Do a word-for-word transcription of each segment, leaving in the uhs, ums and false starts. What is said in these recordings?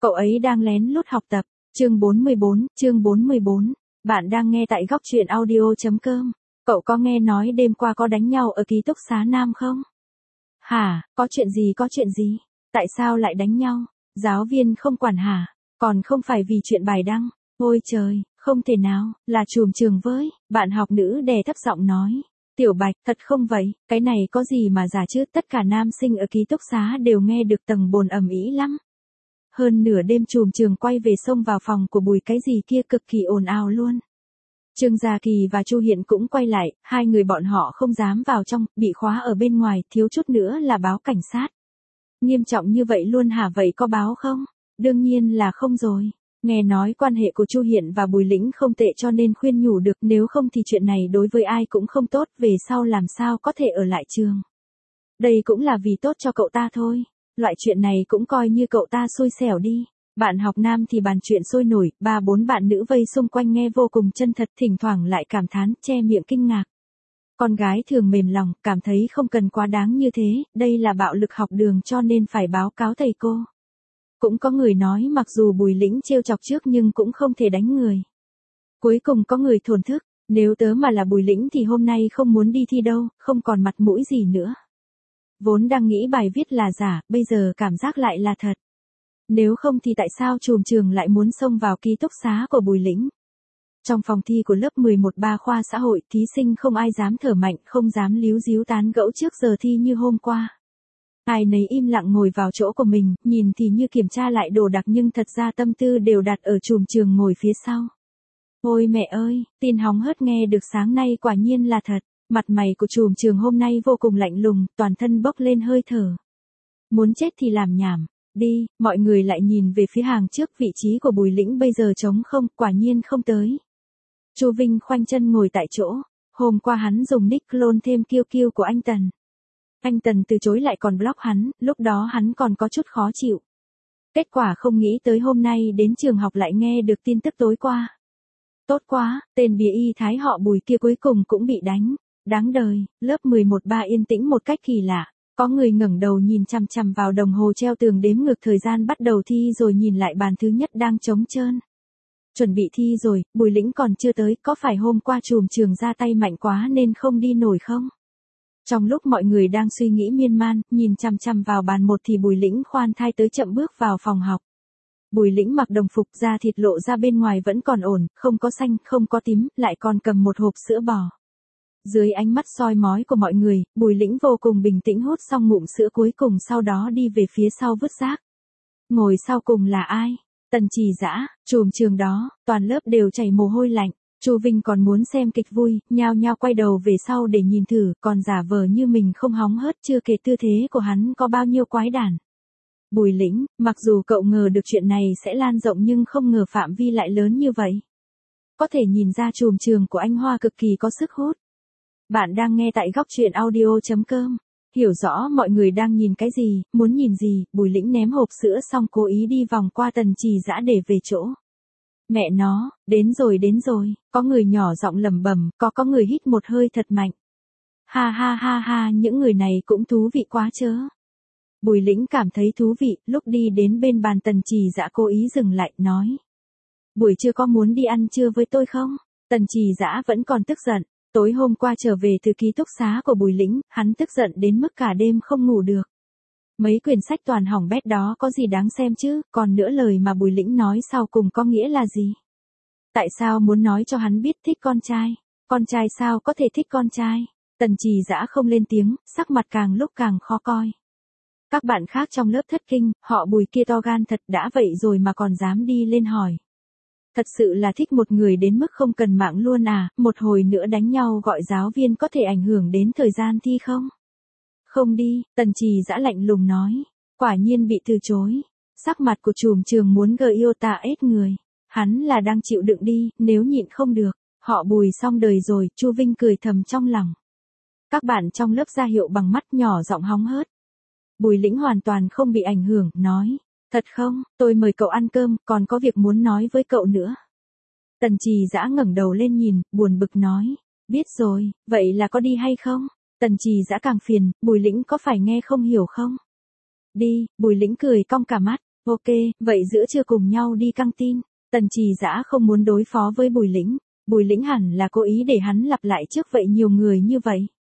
Cậu ấy đang lén lút học tập. Chương bốn mươi bốn, chương bốn mươi bốn. Bạn đang nghe tại góc truyện audio chấm com. Cậu có nghe nói đêm qua có đánh nhau ở ký túc xá Nam không? Hả, có chuyện gì có chuyện gì? Tại sao lại đánh nhau? Giáo viên không quản hả? Còn không phải vì chuyện bài đăng. Ôi trời, không thể nào, là trùm trường với. Bạn học nữ đè thấp giọng nói. Tiểu Bạch, thật không vậy, cái này có gì mà giả chứ, tất cả nam sinh ở ký túc xá đều nghe được tầng bồn ầm ĩ lắm. Hơn nửa đêm trùm trường quay về xông vào phòng của Bùi cái gì kia cực kỳ ồn ào luôn. Trương Gia Kỳ và Chu Hiện cũng quay lại, hai người bọn họ không dám vào trong, bị khóa ở bên ngoài, thiếu chút nữa là báo cảnh sát. Nghiêm trọng như vậy luôn hả, vậy có báo không? Đương nhiên là không rồi. Nghe nói quan hệ của Chu Hiện và Bùi Lĩnh không tệ cho nên khuyên nhủ được, nếu không thì chuyện này đối với ai cũng không tốt, về sau làm sao có thể ở lại trường. Đây cũng là vì tốt cho cậu ta thôi. Loại chuyện này cũng coi như cậu ta xui xẻo đi. Bạn học nam thì bàn chuyện sôi nổi, ba bốn bạn nữ vây xung quanh nghe vô cùng chân thật, thỉnh thoảng lại cảm thán, che miệng kinh ngạc. Con gái thường mềm lòng, cảm thấy không cần quá đáng như thế, đây là bạo lực học đường cho nên phải báo cáo thầy cô. Cũng có người nói mặc dù Bùi Lĩnh trêu chọc trước nhưng cũng không thể đánh người. Cuối cùng có người thổn thức, nếu tớ mà là Bùi Lĩnh thì hôm nay không muốn đi thi đâu, không còn mặt mũi gì nữa. Vốn đang nghĩ bài viết là giả, bây giờ cảm giác lại là thật. Nếu không thì tại sao trùm trường lại muốn xông vào ký túc xá của Bùi Lĩnh? Trong phòng thi của lớp mười một ba khoa xã hội, thí sinh không ai dám thở mạnh, không dám líu díu tán gẫu trước giờ thi như hôm qua. Ai nấy im lặng ngồi vào chỗ của mình, nhìn thì như kiểm tra lại đồ đạc nhưng thật ra tâm tư đều đặt ở trùm trường ngồi phía sau. Ôi mẹ ơi, tin hóng hớt nghe được sáng nay quả nhiên là thật. Mặt mày của trùm trường hôm nay vô cùng lạnh lùng, toàn thân bốc lên hơi thở. Muốn chết thì làm nhảm. Đi, mọi người lại nhìn về phía hàng trước, vị trí của Bùi Lĩnh bây giờ trống không, quả nhiên không tới. Chu Vinh khoanh chân ngồi tại chỗ. Hôm qua hắn dùng nick clone thêm kiêu kiêu của anh Tần. Anh Tần từ chối lại còn block hắn, lúc đó hắn còn có chút khó chịu. Kết quả không nghĩ tới hôm nay đến trường học lại nghe được tin tức tối qua. Tốt quá, tên bìa y thái họ Bùi kia cuối cùng cũng bị đánh. Đáng đời, lớp mười một ba yên tĩnh một cách kỳ lạ. Có người ngẩng đầu nhìn chằm chằm vào đồng hồ treo tường đếm ngược thời gian bắt đầu thi rồi nhìn lại bàn thứ nhất đang trống trơn. Chuẩn bị thi rồi, Bùi Lĩnh còn chưa tới, có phải hôm qua trùm trường ra tay mạnh quá nên không đi nổi không? Trong lúc mọi người đang suy nghĩ miên man, nhìn chằm chằm vào bàn một thì Bùi Lĩnh khoan thai tới chậm bước vào phòng học. Bùi Lĩnh mặc đồng phục, da thịt lộ ra bên ngoài vẫn còn ổn, không có xanh, không có tím, lại còn cầm một hộp sữa bò. Dưới ánh mắt soi mói của mọi người, Bùi Lĩnh vô cùng bình tĩnh hút xong ngụm sữa cuối cùng, sau đó đi về phía sau vứt rác. Ngồi sau cùng là ai? Tần Trì Dã, trùm trường đó, toàn lớp đều chảy mồ hôi lạnh. Chu Vinh còn muốn xem kịch vui, nhao nhao quay đầu về sau để nhìn thử, còn giả vờ như mình không hóng hớt, chưa kể tư thế của hắn có bao nhiêu quái đản. Bùi Lĩnh, mặc dù cậu ngờ được chuyện này sẽ lan rộng nhưng không ngờ phạm vi lại lớn như vậy. Có thể nhìn ra trùm trường của anh Hoa cực kỳ có sức hút. Bạn đang nghe tại góc truyện audio chấm com. Hiểu rõ mọi người đang nhìn cái gì, muốn nhìn gì, Bùi Lĩnh ném hộp sữa xong cố ý đi vòng qua Tần Trì Dã để về chỗ. Mẹ nó, đến rồi đến rồi, có người nhỏ giọng lẩm bẩm, có có người hít một hơi thật mạnh. Ha ha ha ha, những người này cũng thú vị quá chớ. Bùi Lĩnh cảm thấy thú vị, lúc đi đến bên bàn Tần Trì Dã cố ý dừng lại, nói. Buổi trưa có muốn đi ăn trưa với tôi không? Tần Trì Dã vẫn còn tức giận. Tối hôm qua trở về từ ký túc xá của Bùi Lĩnh, hắn tức giận đến mức cả đêm không ngủ được. Mấy quyển sách toàn hỏng bét đó có gì đáng xem chứ, còn nữa lời mà Bùi Lĩnh nói sau cùng có nghĩa là gì? Tại sao muốn nói cho hắn biết thích con trai? Con trai sao có thể thích con trai? Tần Trì Dã không lên tiếng, sắc mặt càng lúc càng khó coi. Các bạn khác trong lớp thất kinh, họ Bùi kia to gan thật, đã vậy rồi mà còn dám đi lên hỏi. Thật sự là thích một người đến mức không cần mạng luôn à, một hồi nữa đánh nhau gọi giáo viên có thể ảnh hưởng đến thời gian thi không? Không đi, Tần Trì Dã lạnh lùng nói. Quả nhiên bị từ chối. Sắc mặt của trùm trường muốn gờ yêu tà ết người. Hắn là đang chịu đựng đi, nếu nhịn không được, họ Bùi xong đời rồi, Chu Vinh cười thầm trong lòng. Các bạn trong lớp ra hiệu bằng mắt nhỏ giọng hóng hớt. Bùi Lĩnh hoàn toàn không bị ảnh hưởng, nói. Thật không, tôi mời cậu ăn cơm, còn có việc muốn nói với cậu nữa. Tần Trì Dã ngẩng đầu lên nhìn, buồn bực nói. Biết rồi, vậy là có đi hay không? Tần Trì Dã càng phiền, Bùi Lĩnh có phải nghe không hiểu không? Đi, Bùi Lĩnh cười cong cả mắt. Ok, vậy giữa trưa cùng nhau đi căng tin. Tần Trì Dã không muốn đối phó với Bùi Lĩnh. Bùi Lĩnh hẳn là cố ý để hắn lặp lại trước vậy nhiều người như vậy.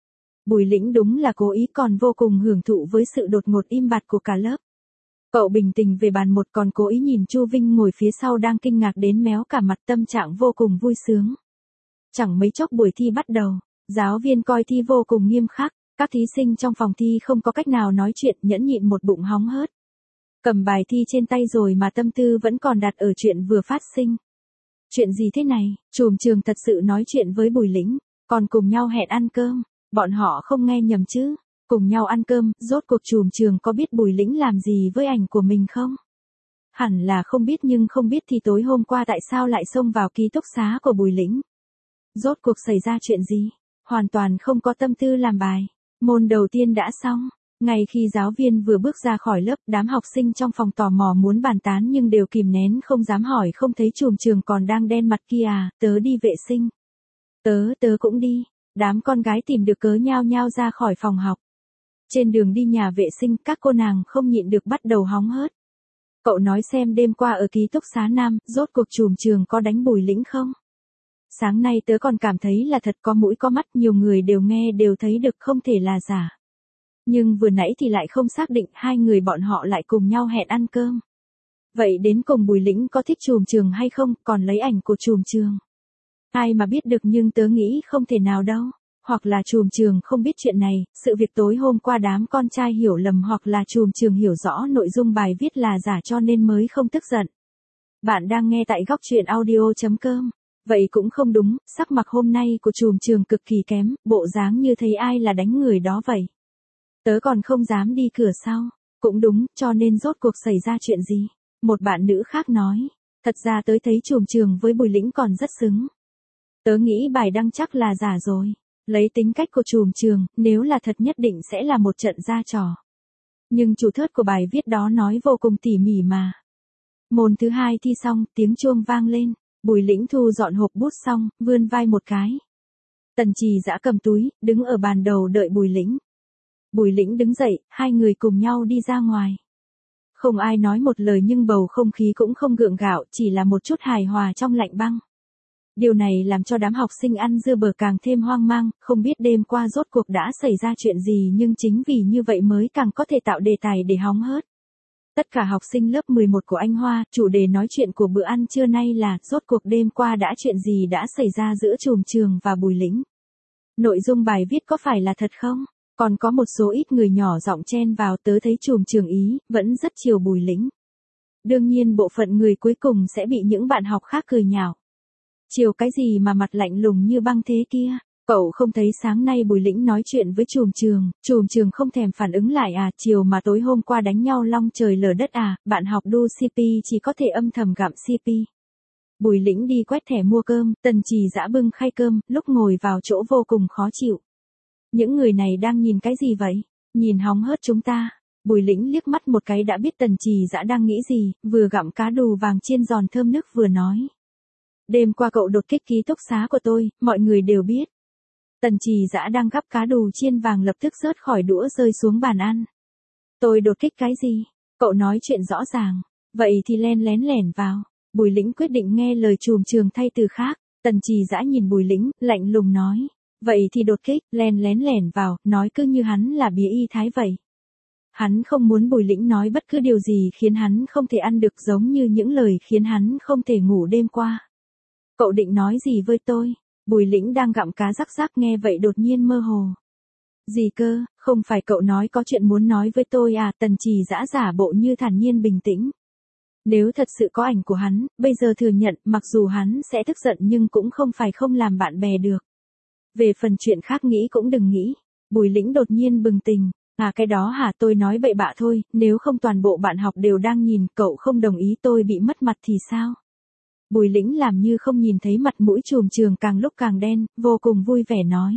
Bùi Lĩnh đúng là cố ý còn vô cùng hưởng thụ với sự đột ngột im bặt của cả lớp. Cậu bình tĩnh về bàn một còn cố ý nhìn Chu Vinh ngồi phía sau đang kinh ngạc đến méo cả mặt, tâm trạng vô cùng vui sướng. Chẳng mấy chốc buổi thi bắt đầu, giáo viên coi thi vô cùng nghiêm khắc, các thí sinh trong phòng thi không có cách nào nói chuyện, nhẫn nhịn một bụng hóng hớt. Cầm bài thi trên tay rồi mà tâm tư vẫn còn đặt ở chuyện vừa phát sinh. Chuyện gì thế này, Trùm Trường thật sự nói chuyện với Bùi Lĩnh, còn cùng nhau hẹn ăn cơm, bọn họ không nghe nhầm chứ, cùng nhau ăn cơm, rốt cuộc Trùm Trường có biết Bùi Lĩnh làm gì với ảnh của mình không? Hẳn là không biết, nhưng không biết thì tối hôm qua tại sao lại xông vào ký túc xá của Bùi Lĩnh? Rốt cuộc xảy ra chuyện gì? Hoàn toàn không có tâm tư làm bài. Môn đầu tiên đã xong. Ngay khi giáo viên vừa bước ra khỏi lớp, đám học sinh trong phòng tò mò muốn bàn tán nhưng đều kìm nén không dám hỏi, không thấy Trùm Trường còn đang đen mặt kia à, tớ đi vệ sinh. Tớ, tớ cũng đi. Đám con gái tìm được cớ nhao nhao ra khỏi phòng học. Trên đường đi nhà vệ sinh, các cô nàng không nhịn được bắt đầu hóng hớt. Cậu nói xem đêm qua ở ký túc xá Nam, rốt cuộc Trùm Trường có đánh Bùi Lĩnh không? Sáng nay tớ còn cảm thấy là thật, có mũi có mắt, nhiều người đều nghe đều thấy được, không thể là giả. Nhưng vừa nãy thì lại không xác định, hai người bọn họ lại cùng nhau hẹn ăn cơm. Vậy đến cùng Bùi Lĩnh có thích Trùm Trường hay không, còn lấy ảnh của Trùm Trường? Ai mà biết được, nhưng tớ nghĩ không thể nào đâu. Hoặc là Trùm Trường không biết chuyện này, sự việc tối hôm qua đám con trai hiểu lầm, hoặc là Trùm Trường hiểu rõ nội dung bài viết là giả cho nên mới không tức giận. Bạn đang nghe tại góc truyện audio chấm com. Vậy cũng không đúng, sắc mặt hôm nay của Trùm Trường cực kỳ kém, bộ dáng như thấy ai là đánh người đó vậy. Tớ còn không dám đi cửa sau. Cũng đúng, cho nên rốt cuộc xảy ra chuyện gì? Một bạn nữ khác nói. Thật ra tớ thấy Trùm Trường với Bùi Lĩnh còn rất xứng. Tớ nghĩ bài đăng chắc là giả rồi. Lấy tính cách của Trùm Trường, nếu là thật nhất định sẽ là một trận ra trò. Nhưng chủ thớt của bài viết đó nói vô cùng tỉ mỉ mà. Môn thứ hai thi xong, tiếng chuông vang lên. Bùi Lĩnh thu dọn hộp bút xong, vươn vai một cái. Tần Trì Dã cầm túi, đứng ở bàn đầu đợi Bùi Lĩnh. Bùi Lĩnh đứng dậy, hai người cùng nhau đi ra ngoài. Không ai nói một lời nhưng bầu không khí cũng không gượng gạo, chỉ là một chút hài hòa trong lạnh băng. Điều này làm cho đám học sinh ăn dưa bờ càng thêm hoang mang, không biết đêm qua rốt cuộc đã xảy ra chuyện gì, nhưng chính vì như vậy mới càng có thể tạo đề tài để hóng hớt. Tất cả học sinh lớp mười một của Anh Hoa, chủ đề nói chuyện của bữa ăn trưa nay là rốt cuộc đêm qua đã chuyện gì đã xảy ra giữa Trùm Trường và Bùi Lĩnh. Nội dung bài viết có phải là thật không? Còn có một số ít người nhỏ giọng chen vào, tớ thấy Trùm Trường ý, vẫn rất chiều Bùi Lĩnh. Đương nhiên bộ phận người cuối cùng sẽ bị những bạn học khác cười nhạo. Chiều cái gì mà mặt lạnh lùng như băng thế kia? Cậu không thấy sáng nay Bùi Lĩnh nói chuyện với Trùm Trường, Trùm Trường không thèm phản ứng lại à, chiều mà tối hôm qua đánh nhau long trời lở đất à, bạn học đu xê pê chỉ có thể âm thầm gặm xê pê. Bùi Lĩnh đi quét thẻ mua cơm, Tần Trì Dã bưng khay cơm, lúc ngồi vào chỗ vô cùng khó chịu. Những người này đang nhìn cái gì vậy? Nhìn hóng hớt chúng ta. Bùi Lĩnh liếc mắt một cái đã biết Tần Trì Dã đang nghĩ gì, vừa gặm cá đù vàng chiên giòn thơm nức vừa nói. Đêm qua cậu đột kích ký túc xá của tôi, mọi người đều biết. Tần Trì Dã đang gắp cá đù chiên vàng lập tức rớt khỏi đũa rơi xuống bàn ăn. Tôi đột kích cái gì? Cậu nói chuyện rõ ràng. Vậy thì len lén lẻn vào. Bùi Lĩnh quyết định nghe lời Trùm Trường thay từ khác. Tần Trì Dã nhìn Bùi Lĩnh, lạnh lùng nói. Vậy thì đột kích, len lén lẻn vào, nói cứ như hắn là bía y thái vậy. Hắn không muốn Bùi Lĩnh nói bất cứ điều gì khiến hắn không thể ăn được, giống như những lời khiến hắn không thể ngủ đêm qua. Cậu định nói gì với tôi? Bùi Lĩnh đang gặm cá rắc rắc nghe vậy đột nhiên mơ hồ. Gì cơ, không phải cậu nói có chuyện muốn nói với tôi à? Tần Trì Dã giả bộ như thản nhiên bình tĩnh. Nếu thật sự có ảnh của hắn, bây giờ thừa nhận, mặc dù hắn sẽ tức giận nhưng cũng không phải không làm bạn bè được. Về phần chuyện khác nghĩ cũng đừng nghĩ. Bùi Lĩnh đột nhiên bừng tỉnh. À cái đó hả, tôi nói bậy bạ thôi, nếu không toàn bộ bạn học đều đang nhìn, cậu không đồng ý tôi bị mất mặt thì sao? Bùi Lĩnh làm như không nhìn thấy, mặt mũi Trùm Trường càng lúc càng đen, vô cùng vui vẻ nói.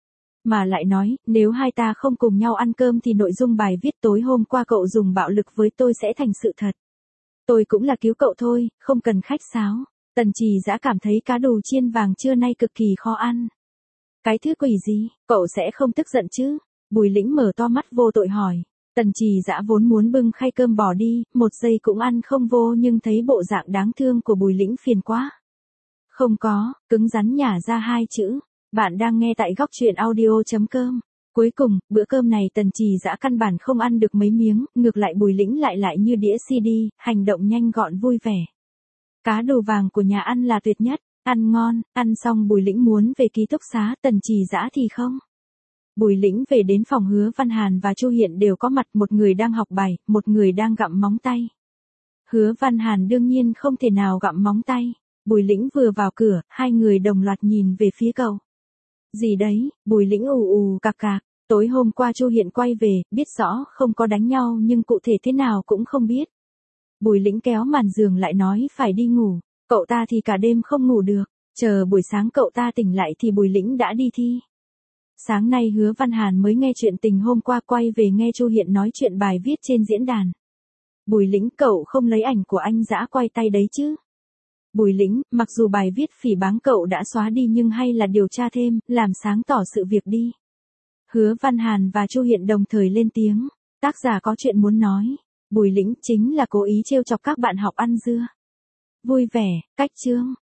Mà lại nói, nếu hai ta không cùng nhau ăn cơm thì nội dung bài viết tối hôm qua cậu dùng bạo lực với tôi sẽ thành sự thật. Tôi cũng là cứu cậu thôi, không cần khách sáo. Tần Trì Dã cảm thấy cá đù chiên vàng trưa nay cực kỳ khó ăn. Cái thứ quỷ gì, cậu sẽ không tức giận chứ? Bùi Lĩnh mở to mắt vô tội hỏi. Tần Trì Dã vốn muốn bưng khay cơm bỏ đi, một giây cũng ăn không vô nhưng thấy bộ dạng đáng thương của Bùi Lĩnh phiền quá. Không có, cứng rắn nhả ra hai chữ. Bạn đang nghe tại góc truyện audio.com. Cuối cùng, bữa cơm này Tần Trì Dã căn bản không ăn được mấy miếng, ngược lại Bùi Lĩnh lại lại như đĩa xê đê, hành động nhanh gọn vui vẻ. Cá đồ vàng của nhà ăn là tuyệt nhất, ăn ngon, ăn xong Bùi Lĩnh muốn về ký túc xá, Tần Trì Dã thì không. Bùi Lĩnh về đến phòng Hứa Văn Hàn và Chu Hiện đều có mặt, một người đang học bài, một người đang gặm móng tay. Hứa Văn Hàn đương nhiên không thể nào gặm móng tay. Bùi Lĩnh vừa vào cửa, hai người đồng loạt nhìn về phía cậu. Gì đấy, Bùi Lĩnh ù ù cạc cạc, tối hôm qua Chu Hiện quay về, biết rõ không có đánh nhau nhưng cụ thể thế nào cũng không biết. Bùi Lĩnh kéo màn giường lại nói phải đi ngủ, cậu ta thì cả đêm không ngủ được, chờ buổi sáng cậu ta tỉnh lại thì Bùi Lĩnh đã đi thi. Sáng nay Hứa Văn Hàn mới nghe chuyện tình hôm qua quay về nghe Chu Hiện nói chuyện bài viết trên diễn đàn. Bùi Lĩnh, cậu không lấy ảnh của anh Dã quay tay đấy chứ? Bùi Lĩnh, mặc dù bài viết phỉ báng cậu đã xóa đi nhưng hay là điều tra thêm, làm sáng tỏ sự việc đi. Hứa Văn Hàn và Chu Hiện đồng thời lên tiếng, tác giả có chuyện muốn nói. Bùi Lĩnh, chính là cố ý trêu chọc các bạn học ăn dưa. Vui vẻ, cách chương.